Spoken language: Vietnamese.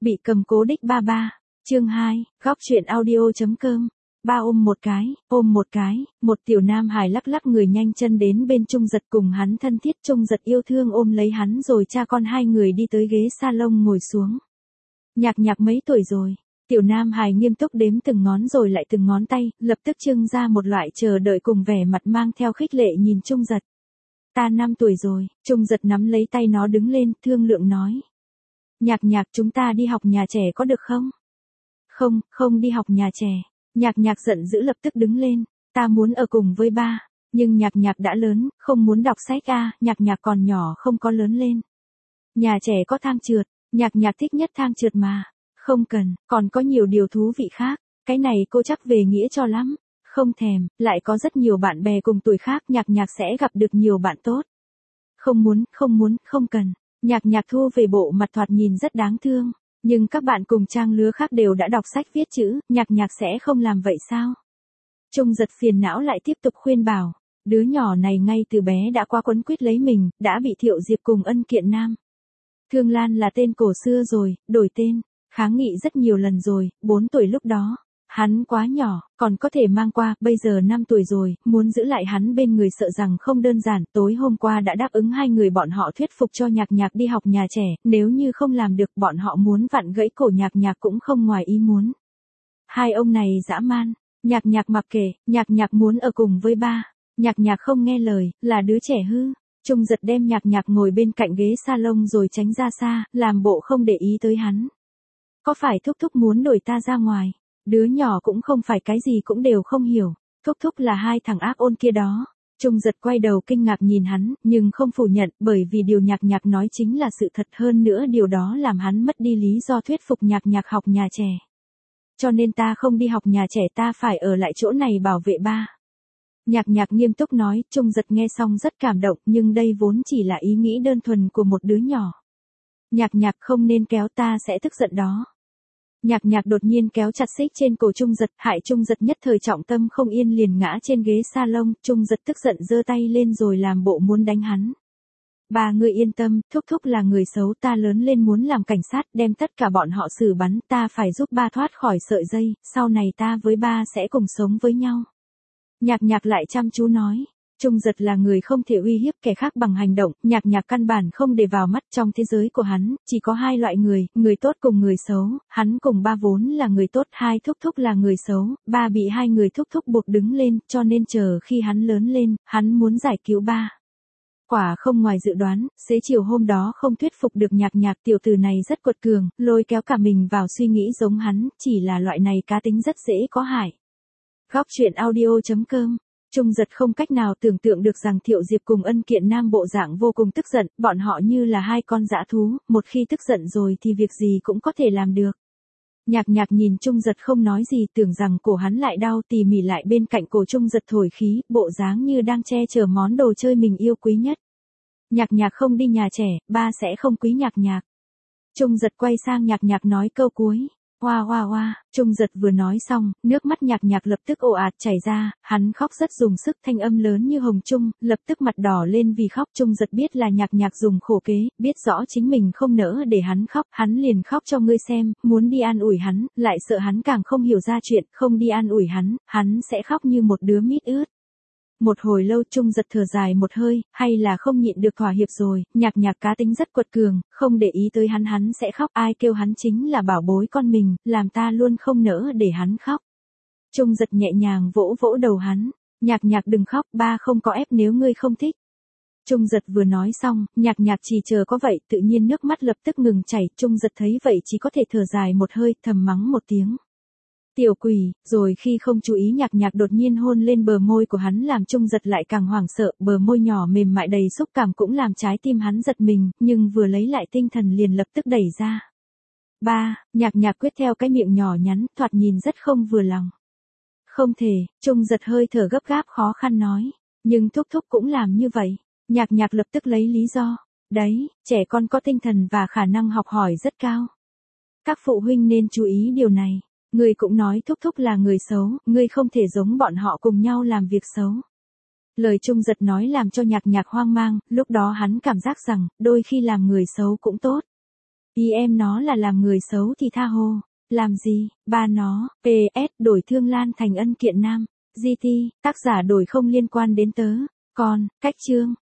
Bị cầm cố đích ba ba. Chương 2, góc truyện audio.com. Ba ôm một cái, một tiểu nam hài lắc lắc người nhanh chân đến bên Trung Giật cùng hắn thân thiết. Trung Giật yêu thương ôm lấy hắn rồi cha con hai người đi tới ghế salon ngồi xuống. Nhạc Nhạc mấy tuổi rồi? Tiểu nam hài nghiêm túc đếm từng ngón rồi lại từng ngón tay, lập tức trưng ra một loại chờ đợi cùng vẻ mặt mang theo khích lệ nhìn Trung Giật. Ta 5 tuổi rồi. Trung Giật nắm lấy tay nó đứng lên, thương lượng nói. Nhạc Nhạc, chúng ta đi học nhà trẻ có được không? Không đi học nhà trẻ. Nhạc Nhạc giận dữ lập tức đứng lên. Ta muốn ở cùng với ba. Nhưng Nhạc Nhạc đã lớn, không muốn đọc sách à, Nhạc Nhạc còn nhỏ không có lớn lên. Nhà trẻ có thang trượt, Nhạc Nhạc thích nhất thang trượt mà. Không cần, còn có nhiều điều thú vị khác. Cái này cô chắc về nghĩa cho lắm. Không thèm, lại có rất nhiều bạn bè cùng tuổi khác, Nhạc Nhạc sẽ gặp được nhiều bạn tốt. Không muốn, không cần. Nhạc Nhạc thu về bộ mặt thoạt nhìn rất đáng thương. Nhưng các bạn cùng trang lứa khác đều đã đọc sách viết chữ, Nhạc Nhạc sẽ không làm vậy sao? Trung Giật phiền não lại tiếp tục khuyên bảo. Đứa nhỏ này ngay từ bé đã quá quấn quýt lấy mình, đã bị Thiệu Diệp cùng Ân Kiện Nam. Thương Lan là tên cổ xưa rồi, đổi tên. Kháng nghị rất nhiều lần rồi, 4 tuổi lúc đó. Hắn quá nhỏ, còn có thể mang qua, bây giờ 5 tuổi rồi, muốn giữ lại hắn bên người sợ rằng không đơn giản. Tối hôm qua đã đáp ứng hai người bọn họ thuyết phục cho Nhạc Nhạc đi học nhà trẻ, nếu như không làm được bọn họ muốn vặn gãy cổ Nhạc Nhạc cũng không ngoài ý muốn. Hai ông này dã man, Nhạc Nhạc mặc kệ, Nhạc Nhạc muốn ở cùng với ba. Nhạc Nhạc không nghe lời, là đứa trẻ hư. Trung Giật đem Nhạc Nhạc ngồi bên cạnh ghế salon rồi tránh ra xa, làm bộ không để ý tới hắn. Có phải thúc thúc muốn đuổi ta ra ngoài? Đứa nhỏ cũng không phải cái gì cũng đều không hiểu. Thúc thúc là hai thằng ác ôn kia đó. Trung Giật quay đầu kinh ngạc nhìn hắn, nhưng không phủ nhận, bởi vì điều Nhạc Nhạc nói chính là sự thật, hơn nữa điều đó làm hắn mất đi lý do thuyết phục Nhạc Nhạc học nhà trẻ. Cho nên ta không đi học nhà trẻ, ta phải ở lại chỗ này bảo vệ ba. Nhạc Nhạc nghiêm túc nói. Trung Giật nghe xong rất cảm động, nhưng đây vốn chỉ là ý nghĩ đơn thuần của một đứa nhỏ. Nhạc Nhạc không nên kéo, ta sẽ tức giận đó. Nhạc Nhạc đột nhiên kéo chặt xích trên cổ Trung Giật, hại Trung Giật nhất thời trọng tâm không yên liền ngã trên ghế salon. Trung Giật tức giận giơ tay lên rồi làm bộ muốn đánh hắn. Ba, ngươi yên tâm, thúc thúc là người xấu, ta lớn lên muốn làm cảnh sát, đem tất cả bọn họ xử bắn, ta phải giúp ba thoát khỏi sợi dây, sau này ta với ba sẽ cùng sống với nhau. Nhạc Nhạc lại chăm chú nói. Trung Giật là người không thể uy hiếp kẻ khác bằng hành động, Nhạc Nhạc căn bản không để vào mắt. Trong thế giới của hắn, chỉ có hai loại người tốt cùng người xấu, hắn cùng ba vốn là người tốt, hai thúc thúc là người xấu, ba bị hai người thúc thúc buộc đứng lên, cho nên chờ khi hắn lớn lên, hắn muốn giải cứu ba. Quả không ngoài dự đoán, xế chiều hôm đó không thuyết phục được Nhạc Nhạc, tiểu tử này rất quật cường, lôi kéo cả mình vào suy nghĩ giống hắn, chỉ là loại này cá tính rất dễ có hại. Góc truyện audio.com. Trung Giật không cách nào tưởng tượng được rằng Thiệu Diệp cùng Ân Kiện Nam bộ dạng vô cùng tức giận, bọn họ như là hai con dã thú, một khi tức giận rồi thì việc gì cũng có thể làm được. Nhạc Nhạc nhìn Trung Giật không nói gì, tưởng rằng cổ hắn lại đau, tỉ mỉ lại bên cạnh cổ Trung Giật thổi khí, bộ dáng như đang che chở món đồ chơi mình yêu quý nhất. Nhạc Nhạc không đi nhà trẻ, ba sẽ không quý Nhạc Nhạc. Trung Giật quay sang Nhạc Nhạc nói câu cuối. Hoa hoa hoa. Trung Giật vừa nói xong, nước mắt Nhạc Nhạc lập tức ồ ạt chảy ra, hắn khóc rất dùng sức, thanh âm lớn như hồng trung, lập tức mặt đỏ lên vì khóc. Trung Giật biết là Nhạc Nhạc dùng khổ kế, biết rõ chính mình không nỡ để hắn khóc, hắn liền khóc cho ngươi xem, muốn đi an ủi hắn, lại sợ hắn càng không hiểu ra chuyện, không đi an ủi hắn sẽ khóc như một đứa mít ướt. Một hồi lâu Trung Giật thở dài một hơi, hay là không nhịn được thỏa hiệp rồi. Nhạc Nhạc cá tính rất quật cường, không để ý tới hắn sẽ khóc, ai kêu hắn chính là bảo bối con mình, làm ta luôn không nỡ để hắn khóc. Trung Giật nhẹ nhàng vỗ vỗ đầu hắn. Nhạc Nhạc đừng khóc, ba không có ép nếu ngươi không thích. Trung Giật vừa nói xong, Nhạc Nhạc chỉ chờ có vậy, tự nhiên nước mắt lập tức ngừng chảy. Trung Giật thấy vậy chỉ có thể thở dài một hơi, thầm mắng một tiếng. Tiểu quỷ, rồi khi không chú ý Nhạc Nhạc đột nhiên hôn lên bờ môi của hắn làm Trung Giật lại càng hoảng sợ, bờ môi nhỏ mềm mại đầy xúc cảm cũng làm trái tim hắn giật mình, nhưng vừa lấy lại tinh thần liền lập tức đẩy ra. Ba, Nhạc Nhạc quyết theo cái miệng nhỏ nhắn, thoạt nhìn rất không vừa lòng. Không thể, Trung Giật hơi thở gấp gáp khó khăn nói, nhưng thúc thúc cũng làm như vậy. Nhạc Nhạc lập tức lấy lý do, đấy, trẻ con có tinh thần và khả năng học hỏi rất cao. Các phụ huynh nên chú ý điều này. Ngươi cũng nói thúc thúc là người xấu, ngươi không thể giống bọn họ cùng nhau làm việc xấu. Lời Trung Giật nói làm cho Nhạc Nhạc hoang mang, lúc đó hắn cảm giác rằng, đôi khi làm người xấu cũng tốt. Ý em nó là làm người xấu thì tha hồ. Làm gì, ba nó, PS, đổi Thương Lan thành Ân Kiện Nam. GT, tác giả đổi không liên quan đến tớ. Còn, cách chương.